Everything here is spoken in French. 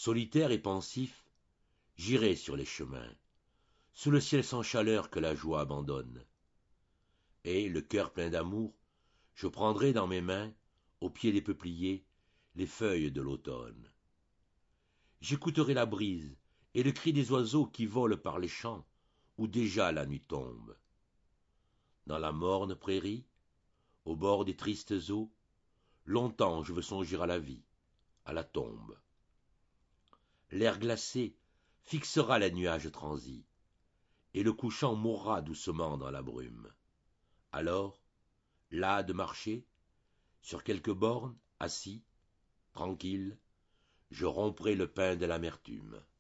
Solitaire et pensif, j'irai sur les chemins, sous le ciel sans chaleur que la joie abandonne. Et, le cœur plein d'amour, je prendrai dans mes mains, au pied des peupliers, les feuilles de l'automne. J'écouterai la brise et le cri des oiseaux qui volent par les champs où déjà la nuit tombe. Dans la morne prairie, au bord des tristes eaux, longtemps je veux songer à la vie, à la tombe. L'air glacé fixera les nuages transis, et le couchant mourra doucement dans la brume. Alors, las de marcher, sur quelque borne, assis, tranquille, je romprai le pain de l'amertume.